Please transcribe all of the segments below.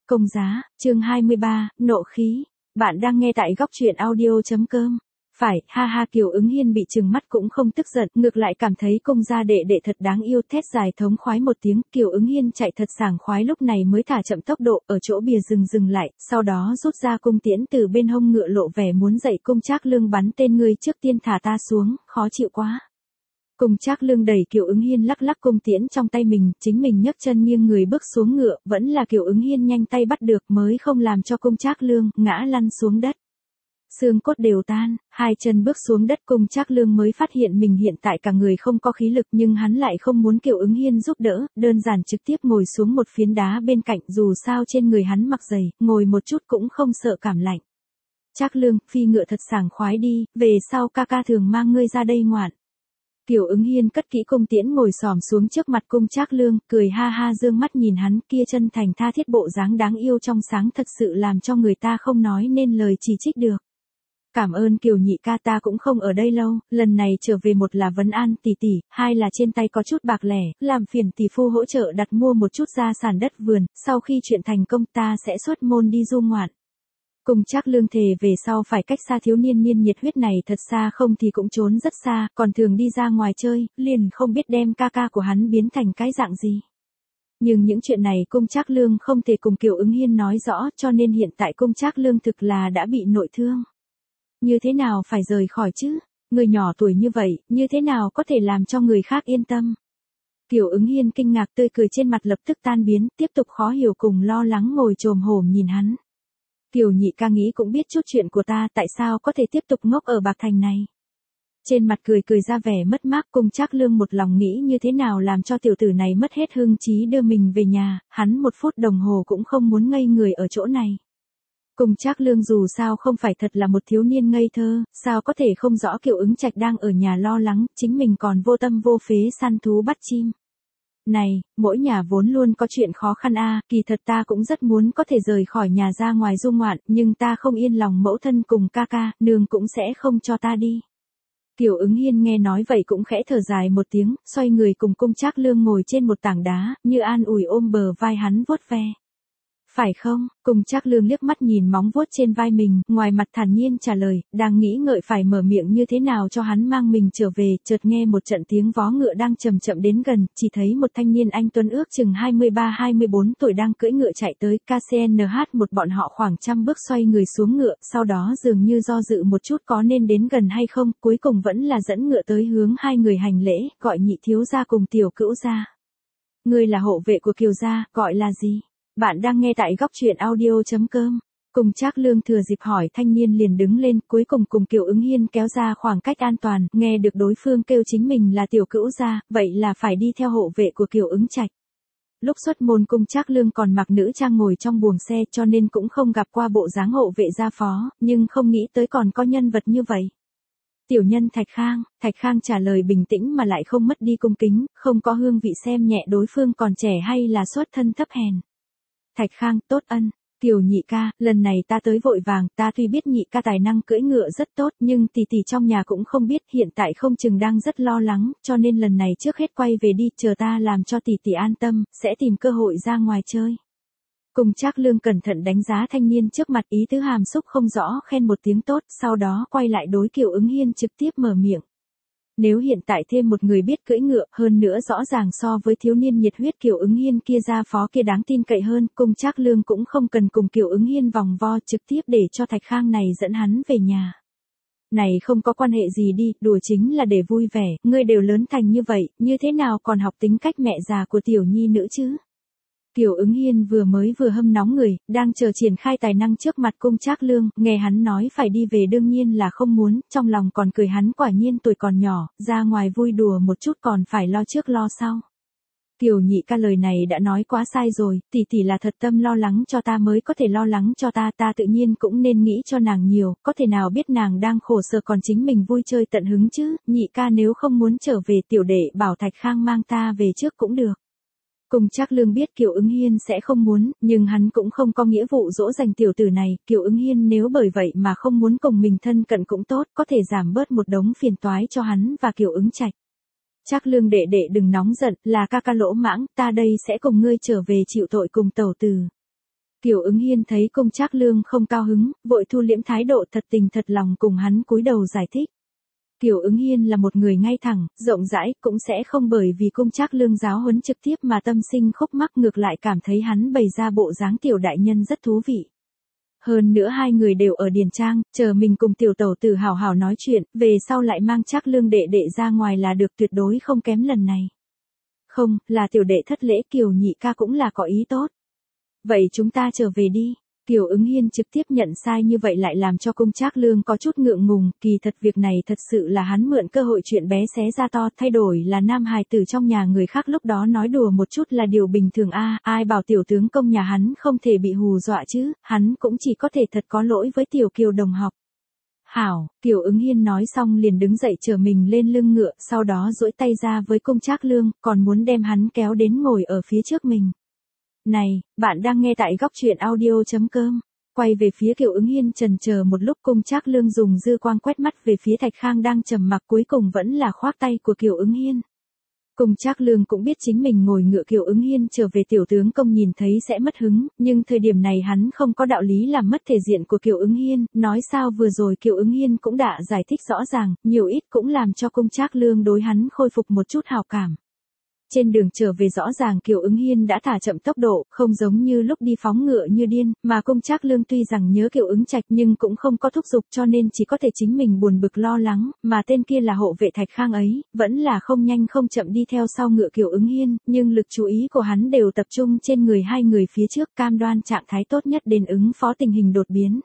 Công giá, chương 23, nộ khí. Bạn đang nghe tại góc truyện audio.com. Phải, ha ha, Kiều Ứng Hiên bị trừng mắt cũng không tức giận, ngược lại cảm thấy công gia đệ đệ thật đáng yêu, thét dài thống khoái một tiếng. Kiều Ứng Hiên chạy thật sảng khoái, lúc này mới thả chậm tốc độ, ở chỗ bìa rừng dừng lại, sau đó rút ra cung tiễn từ bên hông ngựa, lộ vẻ muốn dạy Cung Trác Lương bắn tên. Ngươi trước tiên thả ta xuống, khó chịu quá. Cung Trác Lương đẩy Kiều Ứng Hiên, lắc lắc cung tiễn trong tay mình, chính mình nhấc chân nghiêng người bước xuống ngựa, vẫn là Kiều Ứng Hiên nhanh tay bắt được, mới không làm cho Cung Trác Lương ngã lăn xuống đất. Xương cốt đều tan, hai chân bước xuống đất, Cung Trác Lương mới phát hiện mình hiện tại cả người không có khí lực, nhưng hắn lại không muốn Kiều Ứng Hiên giúp đỡ, đơn giản trực tiếp ngồi xuống một phiến đá bên cạnh, dù sao trên người hắn mặc giày, ngồi một chút cũng không sợ cảm lạnh. Trác Lương, phi ngựa thật sảng khoái đi, về sau ca ca thường mang ngươi ra đây ngoạn. Kiều Ứng Hiên cất kỹ cung tiễn, ngồi xổm xuống trước mặt Cung Trác Lương, cười ha ha, dương mắt nhìn hắn, kia chân thành tha thiết bộ dáng đáng yêu trong sáng thật sự làm cho người ta không nói nên lời chỉ trích được. Cảm ơn Kiều nhị ca, ta cũng không ở đây lâu, lần này trở về một là vấn an tỷ tỷ, hai là trên tay có chút bạc lẻ, làm phiền tỷ phu hỗ trợ đặt mua một chút gia sản đất vườn, sau khi chuyện thành công ta sẽ xuất môn đi du ngoạn. Cung Trác Lương thề về sau phải cách xa thiếu niên niên nhiệt huyết này thật xa, không thì cũng trốn rất xa, còn thường đi ra ngoài chơi, liền không biết đem ca ca của hắn biến thành cái dạng gì. Nhưng những chuyện này Cung Trác Lương không thể cùng Kiều Ứng Hiên nói rõ, cho nên hiện tại Cung Trác Lương thực là đã bị nội thương. Như thế nào phải rời khỏi chứ? Người nhỏ tuổi như vậy, như thế nào có thể làm cho người khác yên tâm? Kiều Ứng Hiên kinh ngạc, tươi cười trên mặt lập tức tan biến, tiếp tục khó hiểu cùng lo lắng ngồi chồm hổm nhìn hắn. Kiều nhị ca nghĩ cũng biết chút chuyện của ta, tại sao có thể tiếp tục ngốc ở Bạc Thành này? Trên mặt cười ra vẻ mất mát, Cung Trác Lương một lòng nghĩ như thế nào làm cho tiểu tử này mất hết hưng trí đưa mình về nhà, hắn một phút đồng hồ cũng không muốn ngây người ở chỗ này. Cung Trác Lương dù sao không phải thật là một thiếu niên ngây thơ, sao có thể không rõ Kiều Ứng Trạch đang ở nhà lo lắng, chính mình còn vô tâm vô phế săn thú bắt chim. Này, mỗi nhà vốn luôn có chuyện khó khăn a, kỳ thật ta cũng rất muốn có thể rời khỏi nhà ra ngoài du ngoạn, nhưng ta không yên lòng mẫu thân cùng ca ca, nương cũng sẽ không cho ta đi. Kiều Ứng Hiên nghe nói vậy cũng khẽ thở dài một tiếng, xoay người cùng Cung Trác Lương ngồi trên một tảng đá, như an ủi ôm bờ vai hắn vuốt ve. Phải không? Cung Trác Lương liếc mắt nhìn móng vuốt trên vai mình, ngoài mặt thản nhiên trả lời, đang nghĩ ngợi phải mở miệng như thế nào cho hắn mang mình trở về, chợt nghe một trận tiếng vó ngựa đang chậm chậm đến gần, chỉ thấy một thanh niên anh tuấn ước chừng 23-24 tuổi đang cưỡi ngựa chạy tới, KCNH một bọn họ khoảng trăm bước xoay người xuống ngựa, sau đó dường như do dự một chút có nên đến gần hay không, cuối cùng vẫn là dẫn ngựa tới hướng hai người hành lễ, gọi nhị thiếu gia cùng tiểu cữu gia. Ngươi là hộ vệ của Kiều gia, gọi là gì? Bạn đang nghe tại góc truyện audio.com. Cung Trác Lương thừa dịp hỏi, thanh niên liền đứng lên, cuối cùng cùng Kiều Ứng Hiên kéo ra khoảng cách an toàn, nghe được đối phương kêu chính mình là tiểu cữu gia, vậy là phải đi theo hộ vệ của Kiều Ứng Trạch. Lúc xuất môn Cung Trác Lương còn mặc nữ trang ngồi trong buồng xe, cho nên cũng không gặp qua bộ dáng hộ vệ gia phó, nhưng không nghĩ tới còn có nhân vật như vậy. Tiểu nhân Thạch Khang trả lời bình tĩnh mà lại không mất đi cung kính, không có hương vị xem nhẹ đối phương còn trẻ hay là xuất thân thấp hèn. Thạch Khang, tốt ân. Kiều nhị ca, lần này ta tới vội vàng, ta tuy biết nhị ca tài năng cưỡi ngựa rất tốt, nhưng tỷ tỷ trong nhà cũng không biết, hiện tại không chừng đang rất lo lắng, cho nên lần này trước hết quay về đi, chờ ta làm cho tỷ tỷ an tâm, sẽ tìm cơ hội ra ngoài chơi. Cung Trác Lương cẩn thận đánh giá thanh niên trước mặt, ý tứ hàm xúc không rõ, khen một tiếng tốt, sau đó quay lại đối Kiều Ứng Hiên trực tiếp mở miệng. Nếu hiện tại thêm một người biết cưỡi ngựa, hơn nữa rõ ràng so với thiếu niên nhiệt huyết Kiều Ứng Hiên kia gia phó kia đáng tin cậy hơn, Cung Trác Lương cũng không cần cùng Kiều Ứng Hiên vòng vo, trực tiếp để cho Thạch Khang này dẫn hắn về nhà. Này không có quan hệ gì đi, đùa chính là để vui vẻ, ngươi đều lớn thành như vậy, như thế nào còn học tính cách mẹ già của tiểu nhi nữ chứ? Kiều Ứng Hiên vừa hâm nóng người, đang chờ triển khai tài năng trước mặt Cung Trác Lương, nghe hắn nói phải đi về đương nhiên là không muốn, trong lòng còn cười hắn quả nhiên tuổi còn nhỏ, ra ngoài vui đùa một chút còn phải lo trước lo sau. Kiều nhị ca lời này đã nói quá sai rồi, tỷ tỷ là thật tâm lo lắng cho ta mới có thể lo lắng cho ta, ta tự nhiên cũng nên nghĩ cho nàng nhiều, có thể nào biết nàng đang khổ sở còn chính mình vui chơi tận hứng chứ, nhị ca nếu không muốn trở về tiểu đệ bảo Thạch Khang mang ta về trước cũng được. Cung Trác Lương biết Kiều Ứng Hiên sẽ không muốn, nhưng hắn cũng không có nghĩa vụ dỗ dành tiểu tử này, Kiều Ứng Hiên nếu bởi vậy mà không muốn cùng mình thân cận cũng tốt, có thể giảm bớt một đống phiền toái cho hắn và Kiều Ứng Trạch. Trác Lương đệ đệ đừng nóng giận, là ca ca lỗ mãng, ta đây sẽ cùng ngươi trở về chịu tội cùng tẩu tử. Kiều Ứng Hiên thấy Cung Trác Lương không cao hứng, vội thu liễm thái độ thật tình thật lòng cùng hắn cúi đầu giải thích. Kiều Ứng Hiên là một người ngay thẳng, rộng rãi, cũng sẽ không bởi vì Cung Trác Lương giáo huấn trực tiếp mà tâm sinh khúc mắc, ngược lại cảm thấy hắn bày ra bộ dáng tiểu đại nhân rất thú vị. Hơn nữa hai người đều ở điền trang, chờ mình cùng tiểu tẩu tử hảo hảo nói chuyện, về sau lại mang Trác Lương đệ đệ ra ngoài là được, tuyệt đối không kém lần này. Không, là tiểu đệ thất lễ, Kiều nhị ca cũng là có ý tốt. Vậy chúng ta trở về đi. Kiều Ứng Hiên trực tiếp nhận sai như vậy lại làm cho Cung Trác Lương có chút ngượng ngùng, kỳ thật việc này thật sự là hắn mượn cơ hội chuyện bé xé ra to, thay đổi là nam hài tử trong nhà người khác lúc đó nói đùa một chút là điều bình thường ai bảo tiểu tướng công nhà hắn không thể bị hù dọa chứ, hắn cũng chỉ có thể thật có lỗi với tiểu Kiều đồng học. Hảo, Kiều Ứng Hiên nói xong liền đứng dậy chở mình lên lưng ngựa, sau đó duỗi tay ra với Cung Trác Lương, còn muốn đem hắn kéo đến ngồi ở phía trước mình. Này, bạn đang nghe tại góc truyện audio.com. Quay về phía Kiều Ứng Hiên chần chờ một lúc, Cung Trác Lương dùng dư quang quét mắt về phía Thạch Khang đang trầm mặc, cuối cùng vẫn là khoác tay của Kiều Ứng Hiên. Cung Trác Lương cũng biết chính mình ngồi ngựa Kiều Ứng Hiên trở về tiểu tướng công nhìn thấy sẽ mất hứng, nhưng thời điểm này hắn không có đạo lý làm mất thể diện của Kiều Ứng Hiên, nói sao vừa rồi Kiều Ứng Hiên cũng đã giải thích rõ ràng, nhiều ít cũng làm cho Cung Trác Lương đối hắn khôi phục một chút hảo cảm. Trên đường trở về rõ ràng Kiều Ứng Hiên đã thả chậm tốc độ, không giống như lúc đi phóng ngựa như điên, mà Cung Trác Lương tuy rằng nhớ Kiều Ứng Trạch nhưng cũng không có thúc giục, cho nên chỉ có thể chính mình buồn bực lo lắng, mà tên kia là hộ vệ Thạch Khang ấy, vẫn là không nhanh không chậm đi theo sau ngựa Kiều Ứng Hiên, nhưng lực chú ý của hắn đều tập trung trên người hai người phía trước, cam đoan trạng thái tốt nhất đến ứng phó tình hình đột biến.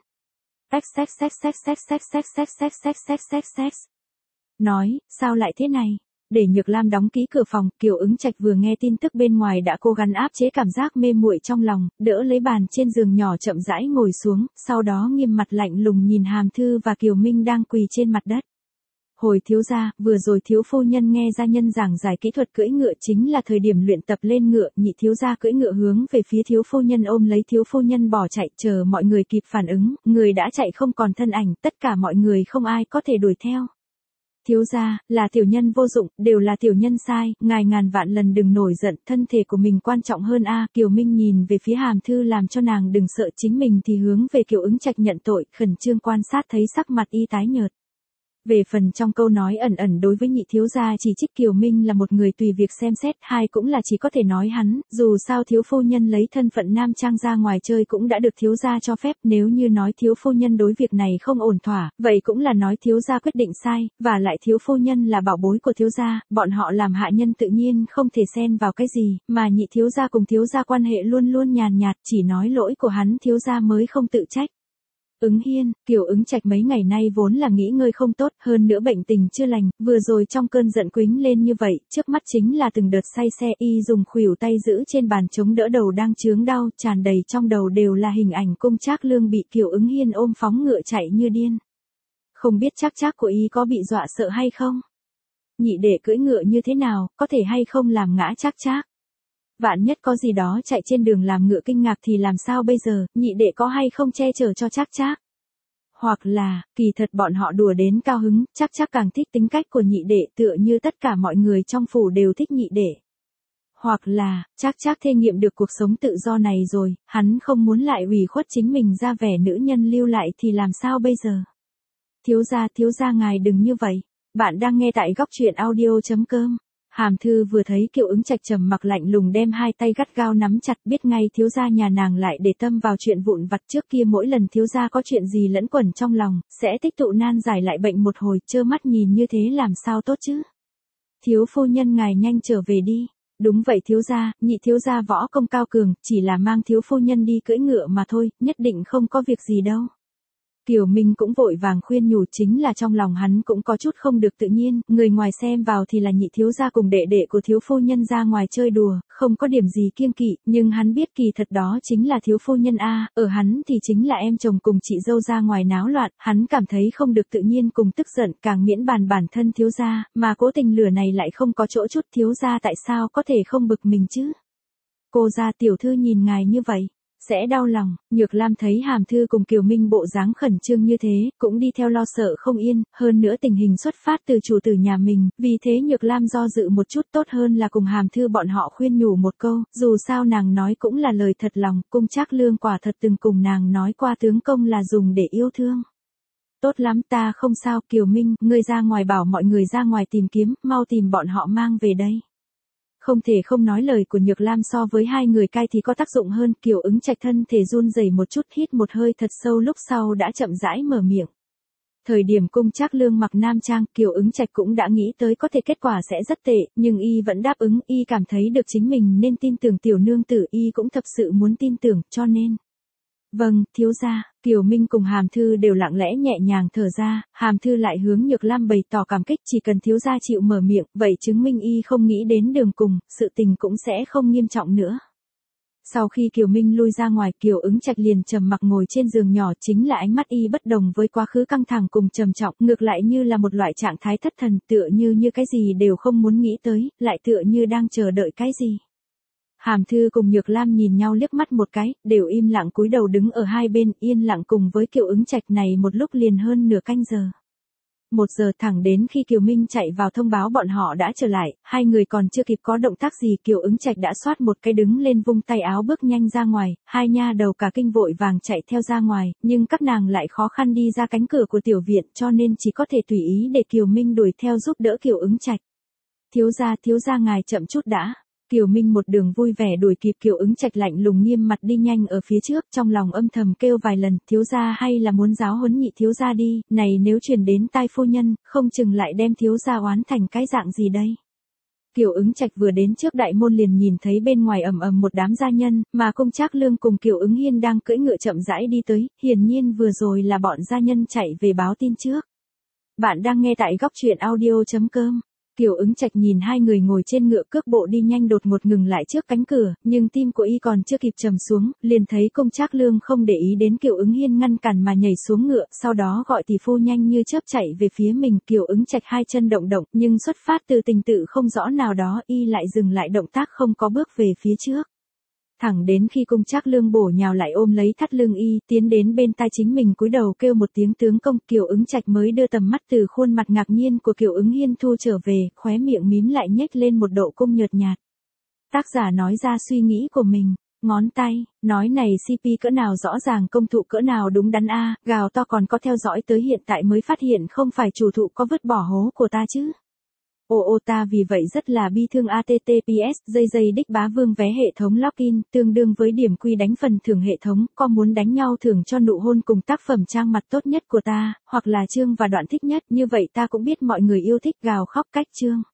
Nói, sao lại thế này? Để Nhược Lam đóng kỹ cửa phòng, Kiều Ứng Trạch vừa nghe tin tức bên ngoài đã cố gắng áp chế cảm giác mê muội trong lòng, đỡ lấy bàn trên giường nhỏ chậm rãi ngồi xuống, sau đó nghiêm mặt lạnh lùng nhìn Hàm Thư và Kiều Minh đang quỳ trên mặt đất. Hồi thiếu gia, vừa rồi thiếu phu nhân nghe gia nhân giảng giải kỹ thuật cưỡi ngựa chính là thời điểm luyện tập lên ngựa, nhị thiếu gia cưỡi ngựa hướng về phía thiếu phu nhân ôm lấy thiếu phu nhân bỏ chạy, chờ mọi người kịp phản ứng, người đã chạy không còn thân ảnh, tất cả mọi người không ai có thể đuổi theo. Thiếu gia, là tiểu nhân vô dụng, đều là tiểu nhân sai, ngài ngàn vạn lần đừng nổi giận, thân thể của mình quan trọng hơn Kiều Minh nhìn về phía Hàm Thư làm cho nàng đừng sợ, chính mình thì hướng về Kiều Ứng Trạch nhận tội, khẩn trương quan sát thấy sắc mặt y tái nhợt. Về phần trong câu nói ẩn ẩn đối với nhị thiếu gia chỉ trích Kiều Minh là một người tùy việc xem xét, hai cũng là chỉ có thể nói hắn, dù sao thiếu phu nhân lấy thân phận nam trang ra ngoài chơi cũng đã được thiếu gia cho phép, nếu như nói thiếu phu nhân đối việc này không ổn thỏa, vậy cũng là nói thiếu gia quyết định sai, và lại thiếu phu nhân là bảo bối của thiếu gia, bọn họ làm hạ nhân tự nhiên không thể xen vào cái gì, mà nhị thiếu gia cùng thiếu gia quan hệ luôn luôn nhàn nhạt, chỉ nói lỗi của hắn thiếu gia mới không tự trách. Ứng Hiên, Kiều Ứng Trạch mấy ngày nay vốn là nghỉ ngơi không tốt, hơn nữa bệnh tình chưa lành, vừa rồi trong cơn giận quĩnh lên như vậy, trước mắt chính là từng đợt say xe, y dùng khuỷu tay giữ trên bàn chống đỡ đầu đang chướng đau, tràn đầy trong đầu đều là hình ảnh Cung Trác Lương bị Kiều Ứng Hiên ôm phóng ngựa chạy như điên. Không biết Trác của y có bị dọa sợ hay không? Nhị đệ cưỡi ngựa như thế nào, có thể hay không làm ngã Trác? Vạn nhất có gì đó chạy trên đường làm ngựa kinh ngạc thì làm sao bây giờ, nhị đệ có hay không che chở cho Trác? Hoặc là, kỳ thật bọn họ đùa đến cao hứng, Trác càng thích tính cách của nhị đệ, tựa như tất cả mọi người trong phủ đều thích nhị đệ. Hoặc là, Trác thê nghiệm được cuộc sống tự do này rồi, hắn không muốn lại ủy khuất chính mình ra vẻ nữ nhân lưu lại thì làm sao bây giờ? Thiếu gia ngài đừng như vậy. Bạn đang nghe tại góc truyện audio.com. Hàm Thư vừa thấy Kiều Ứng Trạch trầm mặc lạnh lùng đem hai tay gắt gao nắm chặt, biết ngay thiếu gia nhà nàng lại để tâm vào chuyện vụn vặt, trước kia mỗi lần thiếu gia có chuyện gì lẫn quẩn trong lòng, sẽ tích tụ nan giải lại bệnh một hồi, trơ mắt nhìn như thế làm sao tốt chứ. Thiếu phu nhân ngài nhanh trở về đi. Đúng vậy thiếu gia, nhị thiếu gia võ công cao cường, chỉ là mang thiếu phu nhân đi cưỡi ngựa mà thôi, nhất định không có việc gì đâu. Kiều Minh cũng vội vàng khuyên nhủ, chính là trong lòng hắn cũng có chút không được tự nhiên, người ngoài xem vào thì là nhị thiếu gia cùng đệ đệ của thiếu phu nhân ra ngoài chơi đùa, không có điểm gì kiêng kỵ, nhưng hắn biết kỳ thật đó chính là thiếu phu nhân ở hắn thì chính là em chồng cùng chị dâu ra ngoài náo loạn, hắn cảm thấy không được tự nhiên cùng tức giận, càng miễn bàn bản thân thiếu gia, mà cố tình lửa này lại không có chỗ chút, thiếu gia tại sao có thể không bực mình chứ? Cô gia tiểu thư nhìn ngài như vậy. sẽ đau lòng. Nhược Lam thấy Hàm Thư cùng Kiều Minh bộ dáng khẩn trương như thế, cũng đi theo lo sợ không yên, hơn nữa tình hình xuất phát từ chủ tử nhà mình, vì thế Nhược Lam do dự một chút, tốt hơn là cùng Hàm Thư bọn họ khuyên nhủ một câu, dù sao nàng nói cũng là lời thật lòng, Cung Trác Lương quả thật từng cùng nàng nói qua tướng công là dùng để yêu thương. Tốt lắm, ta không sao, Kiều Minh, ngươi ra ngoài bảo mọi người ra ngoài tìm kiếm, mau tìm bọn họ mang về đây. Không thể không nói lời của Nhược Lam so với hai người cai thì có tác dụng hơn. Kiều Ứng Trạch thân thể run rẩy một chút, hít một hơi thật sâu, lúc sau đã chậm rãi mở miệng. Thời điểm Cung Trác Lương mặc nam trang, Kiều Ứng Trạch cũng đã nghĩ tới có thể kết quả sẽ rất tệ, nhưng y vẫn đáp ứng, y cảm thấy được chính mình nên tin tưởng tiểu nương tử, y cũng thật sự muốn tin tưởng, cho nên. Vâng, thiếu gia. Kiều Minh cùng Hàm Thư đều lặng lẽ nhẹ nhàng thở ra, Hàm Thư lại hướng Nhược Lam bày tỏ cảm kích, chỉ cần thiếu gia chịu mở miệng, vậy chứng minh y không nghĩ đến đường cùng, sự tình cũng sẽ không nghiêm trọng nữa. Sau khi Kiều Minh lui ra ngoài, Kiều Ứng Trạch liền trầm mặc ngồi trên giường nhỏ, chính là ánh mắt y bất đồng với quá khứ căng thẳng cùng trầm trọng, ngược lại như là một loại trạng thái thất thần, tựa như cái gì đều không muốn nghĩ tới, lại tựa như đang chờ đợi cái gì. Hàm Thư cùng Nhược Lam nhìn nhau liếc mắt một cái, đều im lặng cúi đầu đứng ở hai bên, yên lặng cùng với Kiều Ứng Trạch này một lúc liền hơn nửa canh giờ. 1 giờ thẳng đến khi Kiều Minh chạy vào thông báo bọn họ đã trở lại, hai người còn chưa kịp có động tác gì, Kiều Ứng Trạch đã xoát một cái đứng lên vung tay áo bước nhanh ra ngoài, hai nha đầu cả kinh vội vàng chạy theo ra ngoài, nhưng các nàng lại khó khăn đi ra cánh cửa của tiểu viện, cho nên chỉ có thể tùy ý để Kiều Minh đuổi theo giúp đỡ Kiều Ứng Trạch. Thiếu gia ngài chậm chút đã. Kiều Minh một đường vui vẻ đuổi kịp, Kiều Ứng Trạch lạnh lùng nghiêm mặt đi nhanh ở phía trước, trong lòng âm thầm kêu vài lần, thiếu gia hay là muốn giáo huấn nhị thiếu gia đi, này nếu truyền đến tai phu nhân, không chừng lại đem thiếu gia oán thành cái dạng gì đây. Kiều Ứng Trạch vừa đến trước đại môn liền nhìn thấy bên ngoài ầm ầm một đám gia nhân, mà Cung Trác Lương cùng Kiều Ứng Hiên đang cưỡi ngựa chậm rãi đi tới, hiển nhiên vừa rồi là bọn gia nhân chạy về báo tin trước. Bạn đang nghe tại góc truyện audio.com. Kiều Ứng Trạch nhìn hai người ngồi trên ngựa cước bộ đi nhanh đột ngột ngừng lại trước cánh cửa, nhưng tim của y còn chưa kịp trầm xuống, liền thấy Cung Trác Lương không để ý đến Kiều Ứng Hiên ngăn cản mà nhảy xuống ngựa, sau đó gọi tỷ phu nhanh như chớp chạy về phía mình. Kiều Ứng Trạch hai chân động động, nhưng xuất phát từ tình tự không rõ nào đó, y lại dừng lại động tác không có bước về phía trước. Thẳng đến khi Cung Trác Lương bổ nhào lại ôm lấy thắt lưng y, tiến đến bên tai chính mình cúi đầu kêu một tiếng tướng công, Kiều Ứng Trạch mới đưa tầm mắt từ khuôn mặt ngạc nhiên của Kiều Ứng Hiên thu trở về, khóe miệng mím lại nhếch lên một độ cung nhợt nhạt. Tác giả nói ra suy nghĩ của mình, ngón tay, nói này CP cỡ nào rõ ràng, công thụ cỡ nào đúng đắn a, gào to còn có theo dõi tới hiện tại mới phát hiện không phải chủ thụ có vứt bỏ hố của ta chứ. Ta vì vậy rất là bi thương. HTTPS đích bá vương vé hệ thống login, tương đương với điểm quy đánh phần thưởng hệ thống, có muốn đánh nhau thưởng cho nụ hôn cùng tác phẩm trang mặt tốt nhất của ta, hoặc là chương và đoạn thích nhất, như vậy ta cũng biết mọi người yêu thích, gào khóc cách chương.